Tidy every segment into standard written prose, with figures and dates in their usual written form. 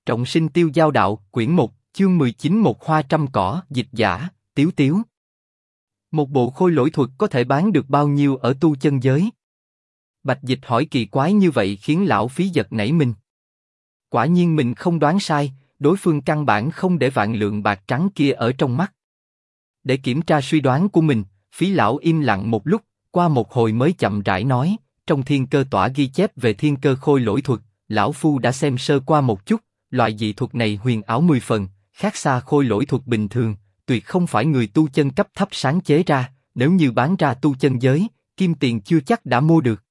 Trọng sinh tiêu giao đạo, quyển 1, chương 19. Một hoa trăm cỏ, dịch giả, Tiếu Tiếu. Một bộ khôi lỗi thuật có thể bán được bao nhiêu ở tu chân giới? Bạch Dịch hỏi kỳ quái như vậy khiến lão Phí giật nảy mình. Quả nhiên mình không đoán sai, đối phương căn bản không để vạn lượng bạc trắng kia ở trong mắt. Để kiểm tra suy đoán của mình, Phí lão im lặng một lúc, qua một hồi mới chậm rãi nói, trong thiên cơ tỏa ghi chép về thiên cơ khôi lỗi thuật, lão phu đã xem sơ qua một chút, loại dị thuật này huyền ảo 10 phần, khác xa khôi lỗi thuật bình thường, tuyệt không phải người tu chân cấp thấp sáng chế ra, nếu như bán ra tu chân giới, kim tiền chưa chắc đã mua được.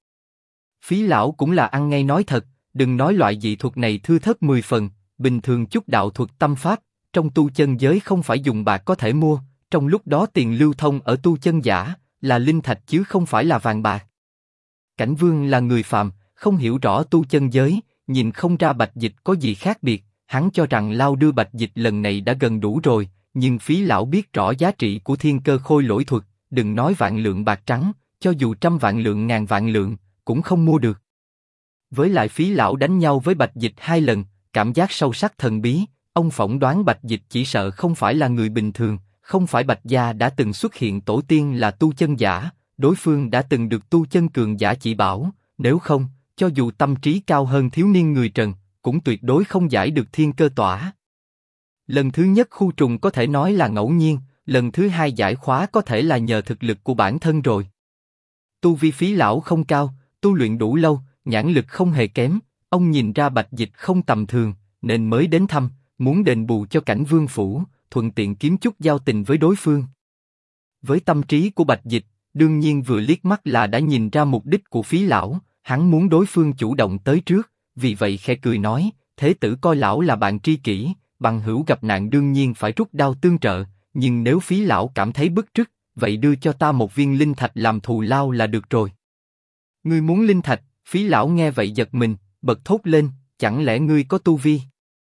Phí lão cũng là ăn ngay nói thật, đừng nói loại dị thuật này thưa thớt 10 phần, bình thường chút đạo thuật tâm pháp, trong tu chân giới không phải dùng bạc có thể mua, trong lúc đó tiền lưu thông ở tu chân giả, là linh thạch chứ không phải là vàng bạc. Cảnh Vương là người phàm, không hiểu rõ tu chân giới, nhìn không ra Bạch Dịch có gì khác biệt, hắn cho rằng lao đưa Bạch Dịch lần này đã gần đủ rồi, nhưng Phí lão biết rõ giá trị của thiên cơ khôi lỗi thuật, đừng nói vạn lượng bạc trắng, cho dù 100 vạn lượng 1000 vạn lượng, cũng không mua được. Với lại Phí lão đánh nhau với Bạch Dịch 2 lần, cảm giác sâu sắc thần bí, ông phỏng đoán Bạch Dịch chỉ sợ không phải là người bình thường, không phải Bạch gia đã từng xuất hiện tổ tiên là tu chân giả, đối phương đã từng được tu chân cường giả chỉ bảo, nếu không, cho dù tâm trí cao hơn thiếu niên người Trần, cũng tuyệt đối không giải được thiên cơ tỏa. Lần thứ nhất khu trùng có thể nói là ngẫu nhiên, lần thứ hai giải khóa có thể là nhờ thực lực của bản thân rồi. Tu vi Phí lão không cao, tu luyện đủ lâu, nhãn lực không hề kém, ông nhìn ra Bạch Dịch không tầm thường, nên mới đến thăm, muốn đền bù cho Cảnh Vương phủ, thuận tiện kiếm chút giao tình với đối phương. Với tâm trí của Bạch Dịch, đương nhiên vừa liếc mắt là đã nhìn ra mục đích của Phí lão, hắn muốn đối phương chủ động tới trước, vì vậy khẽ cười nói, thế tử coi lão là bạn tri kỷ, bằng hữu gặp nạn đương nhiên phải rút đao tương trợ, nhưng nếu Phí lão cảm thấy bức trức, vậy đưa cho ta một viên linh thạch làm thù lao là được rồi. Ngươi muốn linh thạch? Phí lão nghe vậy giật mình, bật thốt lên, chẳng lẽ ngươi có tu vi?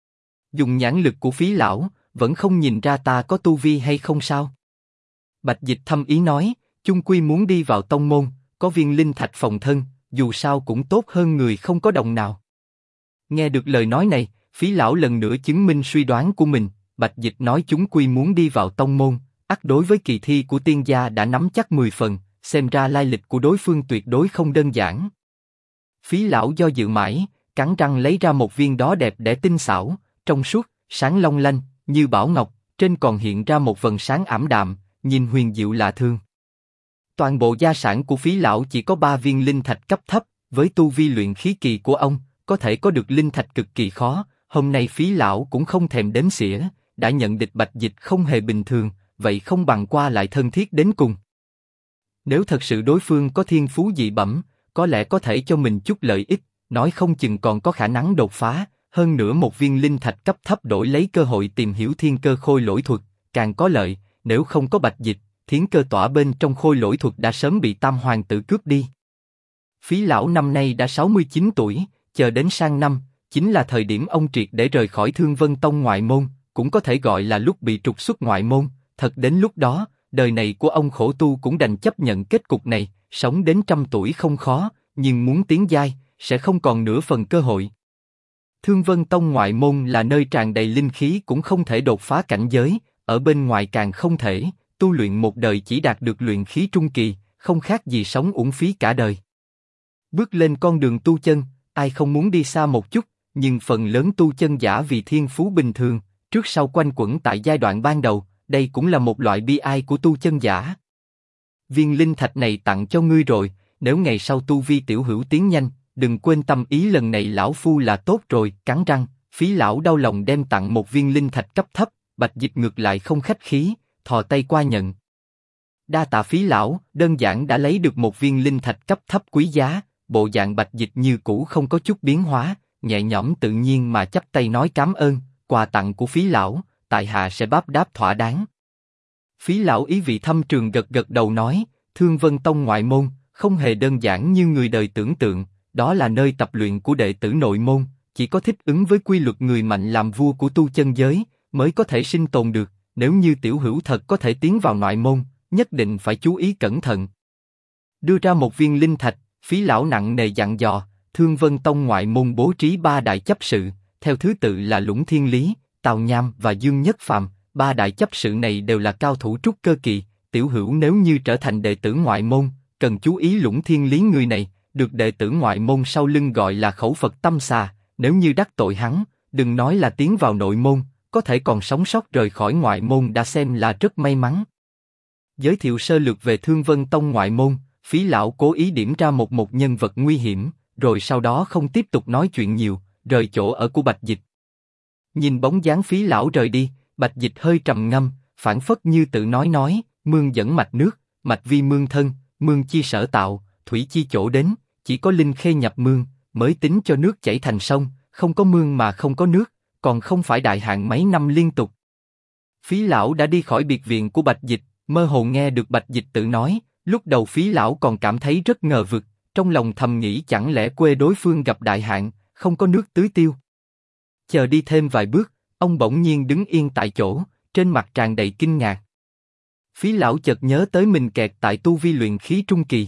Dùng nhãn lực của Phí lão, vẫn không nhìn ra ta có tu vi hay không sao? Bạch Dịch thâm ý nói, chung quy muốn đi vào tông môn, có viên linh thạch phòng thân, dù sao cũng tốt hơn người không có đồng nào. Nghe được lời nói này, Phí lão lần nữa chứng minh suy đoán của mình. Bạch Dịch nói chúng quy muốn đi vào tông môn, ắt đối với kỳ thi của tiên gia đã nắm chắc 10 phần, xem ra lai lịch của đối phương tuyệt đối không đơn giản. Phí lão do dự mãi, cắn răng lấy ra một viên đó đẹp đẽ tinh xảo, trong suốt, sáng long lanh, như bảo ngọc, trên còn hiện ra một vầng sáng ảm đạm, nhìn huyền diệu lạ thường. Toàn bộ gia sản của Phí lão chỉ có 3 viên linh thạch cấp thấp, với tu vi luyện khí kỳ của ông, có thể có được linh thạch cực kỳ khó. Hôm nay Phí lão cũng không thèm đếm xỉa, đã nhận định Bạch Dịch không hề bình thường, vậy không bằng qua lại thân thiết đến cùng. Nếu thật sự đối phương có thiên phú dị bẩm, có lẽ có thể cho mình chút lợi ích, nói không chừng còn có khả năng đột phá. Hơn nữa một viên linh thạch cấp thấp đổi lấy cơ hội tìm hiểu thiên cơ khôi lỗi thuật, càng có lợi. Nếu không có Bạch Dịch, thiên cơ tỏa bên trong khôi lỗi thuật đã sớm bị Tam hoàng tử cướp đi. Phí lão năm nay đã 69 tuổi, chờ đến sang năm, chính là thời điểm ông triệt để rời khỏi Thương Vân Tông ngoại môn, cũng có thể gọi là lúc bị trục xuất ngoại môn. Thật đến lúc đó, đời này của ông khổ tu cũng đành chấp nhận kết cục này, sống đến 100 tuổi không khó, nhưng muốn tiến giai, sẽ không còn nửa phần cơ hội. Thương Vân Tông ngoại môn là nơi tràn đầy linh khí cũng không thể đột phá cảnh giới, ở bên ngoài càng không thể, tu luyện một đời chỉ đạt được luyện khí trung kỳ, không khác gì sống uổng phí cả đời. Bước lên con đường tu chân, ai không muốn đi xa một chút, nhưng phần lớn tu chân giả vì thiên phú bình thường, trước sau quanh quẩn tại giai đoạn ban đầu, đây cũng là một loại bi ai của tu chân giả. Viên linh thạch này tặng cho ngươi rồi, nếu ngày sau tu vi tiểu hữu tiến nhanh, đừng quên tâm ý lần này lão phu là tốt rồi. Cắn răng, Phí lão đau lòng đem tặng một viên linh thạch cấp thấp. Bạch Dịch ngược lại không khách khí, thò tay qua nhận. Đa tạ Phí lão, đơn giản đã lấy được một viên linh thạch cấp thấp quý giá. Bộ dạng Bạch Dịch như cũ không có chút biến hóa, nhẹ nhõm tự nhiên mà chắp tay nói cảm ơn, quà tặng của Phí lão, tại hạ sẽ báo đáp thỏa đáng. Phí lão ý vị thâm trường gật gật đầu nói, Thương Vân Tông ngoại môn, không hề đơn giản như người đời tưởng tượng, đó là nơi tập luyện của đệ tử nội môn, chỉ có thích ứng với quy luật người mạnh làm vua của tu chân giới, mới có thể sinh tồn được, nếu như tiểu hữu thật có thể tiến vào ngoại môn, nhất định phải chú ý cẩn thận. Đưa ra một viên linh thạch, Phí lão nặng nề dặn dò, Thương Vân Tông ngoại môn bố trí 3 đại chấp sự, theo thứ tự là Lũng Thiên Lý, Tào Nham và Dương Nhất Phàm. Ba đại chấp sự này đều là cao thủ trúc cơ kỳ. Tiểu Hữu nếu như trở thành đệ tử ngoại môn, cần chú ý Lũng Thiên Lý người này, được đệ tử ngoại môn sau lưng gọi là khẩu Phật tâm xà. Nếu như đắc tội hắn, đừng nói là tiến vào nội môn, có thể còn sống sót rời khỏi ngoại môn đã xem là rất may mắn. Giới thiệu sơ lược về Thương Vân Tông ngoại môn, Phí lão cố ý điểm ra một nhân vật nguy hiểm, rồi sau đó không tiếp tục nói chuyện nhiều, rời chỗ ở của Bạch Dịch. Nhìn bóng dáng Phí lão rời đi, Bạch Dịch hơi trầm ngâm, phảng phất như tự nói, mương dẫn mạch nước, mạch vi mương thân, mương chi sở tạo, thủy chi chỗ đến, chỉ có linh khê nhập mương, mới tính cho nước chảy thành sông, không có mương mà không có nước, còn không phải đại hạn mấy năm liên tục. Phí lão đã đi khỏi biệt viện của Bạch Dịch, mơ hồ nghe được Bạch Dịch tự nói, lúc đầu Phí lão còn cảm thấy rất ngờ vực, trong lòng thầm nghĩ chẳng lẽ quê đối phương gặp đại hạn, không có nước tưới tiêu. Chờ đi thêm vài bước, ông bỗng nhiên đứng yên tại chỗ, trên mặt tràn đầy kinh ngạc. Phí lão chợt nhớ tới mình kẹt tại tu vi luyện khí trung kỳ.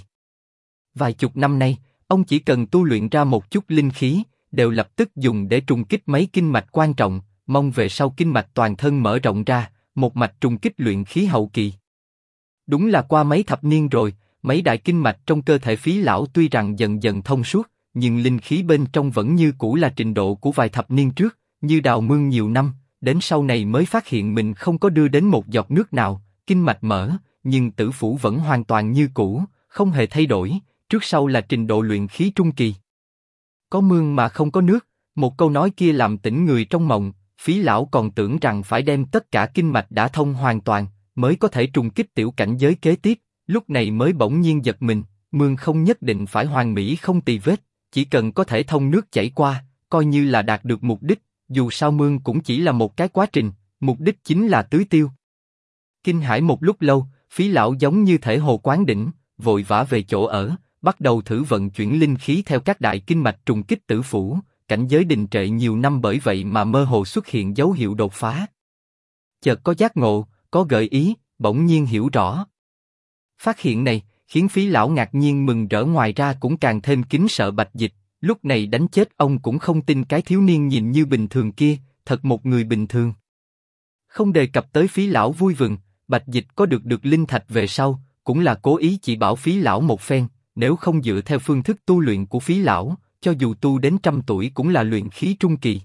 Vài chục năm nay, ông chỉ cần tu luyện ra một chút linh khí, đều lập tức dùng để trùng kích mấy kinh mạch quan trọng, mong về sau kinh mạch toàn thân mở rộng ra, một mạch trùng kích luyện khí hậu kỳ. Đúng là qua mấy thập niên rồi, mấy đại kinh mạch trong cơ thể Phí lão tuy rằng dần dần thông suốt, nhưng linh khí bên trong vẫn như cũ là trình độ của vài thập niên trước, như đào mương nhiều năm, đến sau này mới phát hiện mình không có đưa đến một giọt nước nào, kinh mạch mở, nhưng tử phủ vẫn hoàn toàn như cũ, không hề thay đổi, trước sau là trình độ luyện khí trung kỳ. Có mương mà không có nước, một câu nói kia làm tỉnh người trong mộng, Phí lão còn tưởng rằng phải đem tất cả kinh mạch đã thông hoàn toàn, mới có thể trùng kích tiểu cảnh giới kế tiếp, lúc này mới bỗng nhiên giật mình, mương không nhất định phải hoàn mỹ không tì vết, chỉ cần có thể thông nước chảy qua, coi như là đạt được mục đích, dù sao mương cũng chỉ là một cái quá trình, mục đích chính là tưới tiêu. Kinh hãi một lúc lâu, Phí lão giống như thể hồ quán đỉnh, vội vã về chỗ ở, bắt đầu thử vận chuyển linh khí theo các đại kinh mạch trùng kích tử phủ, cảnh giới đình trệ nhiều năm bởi vậy mà mơ hồ xuất hiện dấu hiệu đột phá. Chợt có giác ngộ, có gợi ý, bỗng nhiên hiểu rõ. Phát hiện này khiến Phí lão ngạc nhiên mừng rỡ, ngoài ra cũng càng thêm kính sợ Bạch Dịch. Lúc này đánh chết ông cũng không tin cái thiếu niên nhìn như bình thường kia, thật một người bình thường. Không đề cập tới Phí lão vui mừng, Bạch Dịch có được linh thạch về sau, cũng là cố ý chỉ bảo Phí lão một phen, nếu không dựa theo phương thức tu luyện của Phí lão, cho dù tu đến 100 tuổi cũng là luyện khí trung kỳ.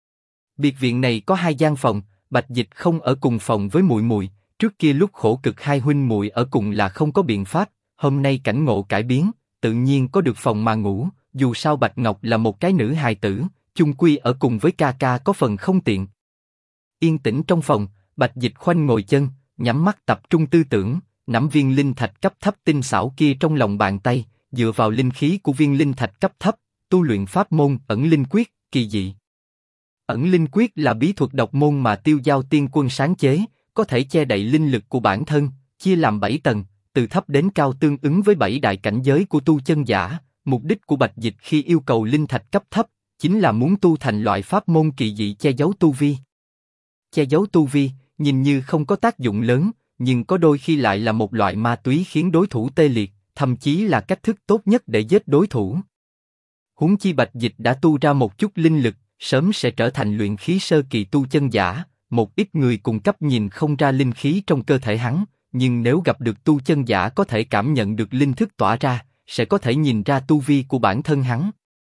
Biệt viện này có 2 gian phòng, Bạch Dịch không ở cùng phòng với muội muội, trước kia lúc khổ cực hai huynh muội ở cùng là không có biện pháp, hôm nay cảnh ngộ cải biến, tự nhiên có được phòng mà ngủ, dù sao Bạch Ngọc là một cái nữ hài tử, chung quy ở cùng với ca ca có phần không tiện. Yên tĩnh trong phòng, Bạch Dịch khoanh ngồi chân, nhắm mắt tập trung tư tưởng, nắm viên linh thạch cấp thấp tinh xảo kia trong lòng bàn tay, dựa vào linh khí của viên linh thạch cấp thấp, tu luyện pháp môn ẩn linh quyết, kỳ dị. Ẩn linh quyết là bí thuật độc môn mà Tiêu Giao Tiên Quân sáng chế, có thể che đậy linh lực của bản thân, chia làm 7 tầng, từ thấp đến cao tương ứng với 7 đại cảnh giới của tu chân giả. Mục đích của Bạch Dịch khi yêu cầu linh thạch cấp thấp, chính là muốn tu thành loại pháp môn kỳ dị che giấu tu vi. Che giấu tu vi, nhìn như không có tác dụng lớn, nhưng có đôi khi lại là một loại ma túy khiến đối thủ tê liệt, thậm chí là cách thức tốt nhất để giết đối thủ. Huống chi Bạch Dịch đã tu ra một chút linh lực, sớm sẽ trở thành luyện khí sơ kỳ tu chân giả. Một ít người cùng cấp nhìn không ra linh khí trong cơ thể hắn, nhưng nếu gặp được tu chân giả có thể cảm nhận được linh thức tỏa ra, sẽ có thể nhìn ra tu vi của bản thân hắn.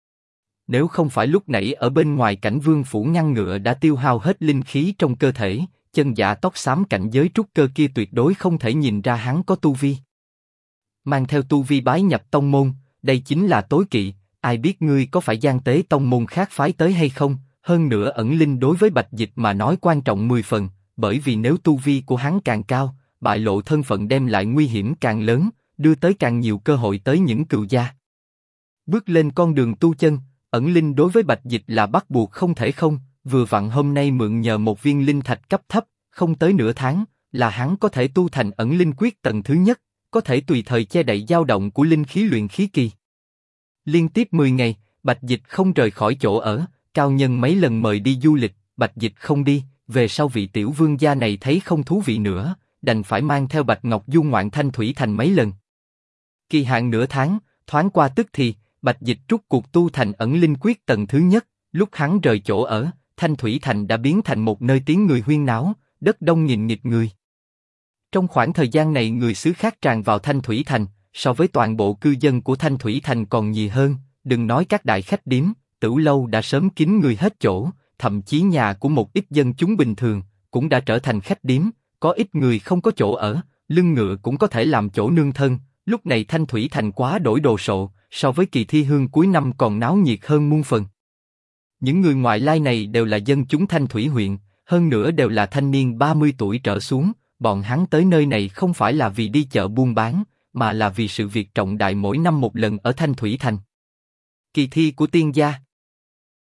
Nếu không phải lúc nãy ở bên ngoài cảnh vương phủ ngăn ngựa đã tiêu hao hết linh khí trong cơ thể, chân giả tóc xám cảnh giới trúc cơ kia tuyệt đối không thể nhìn ra hắn có tu vi. Mang theo tu vi bái nhập tông môn, đây chính là tối kỵ, ai biết ngươi có phải gian tế tông môn khác phái tới hay không, hơn nữa ẩn linh đối với Bạch Dịch mà nói quan trọng 10 phần, bởi vì nếu tu vi của hắn càng cao, bại lộ thân phận đem lại nguy hiểm càng lớn, đưa tới càng nhiều cơ hội tới những cừu gia. Bước lên con đường tu chân, ẩn linh đối với Bạch Dịch là bắt buộc không thể không, vừa vặn hôm nay mượn nhờ một viên linh thạch cấp thấp, không tới nửa tháng, là hắn có thể tu thành ẩn linh quyết tầng thứ nhất, có thể tùy thời che đậy dao động của linh khí luyện khí kỳ. Liên tiếp 10 ngày, Bạch Dịch không rời khỏi chỗ ở, cao nhân mấy lần mời đi du lịch, Bạch Dịch không đi, về sau vị tiểu vương gia này thấy không thú vị nữa, đành phải mang theo Bạch Ngọc du ngoạn Thanh Thủy Thành mấy lần. Kỳ hạn nửa tháng, thoáng qua tức thì, Bạch Dịch rút cuộc tu thành ẩn linh quyết tầng thứ nhất, Lúc hắn rời chỗ ở, Thanh Thủy Thành đã biến thành một nơi tiếng người huyên náo, đất đông nghìn nghịt người. Trong khoảng thời gian này người xứ khác tràn vào Thanh Thủy Thành, so với toàn bộ cư dân của Thanh Thủy Thành còn nhiều hơn, đừng nói các đại khách điếm, tửu lâu đã sớm kín người hết chỗ, thậm chí nhà của một ít dân chúng bình thường, cũng đã trở thành khách điếm, có ít người không có chỗ ở, lưng ngựa cũng có thể làm chỗ nương thân, lúc này Thanh Thủy Thành quá đổi đồ sộ, so với kỳ thi hương cuối năm còn náo nhiệt hơn muôn phần. Những người ngoại lai này đều là dân chúng Thanh Thủy huyện, hơn nữa đều là thanh niên 30 tuổi trở xuống, bọn hắn tới nơi này không phải là vì đi chợ buôn bán, mà là vì sự việc trọng đại mỗi năm một lần ở Thanh Thủy Thành. Kỳ thi của tiên gia.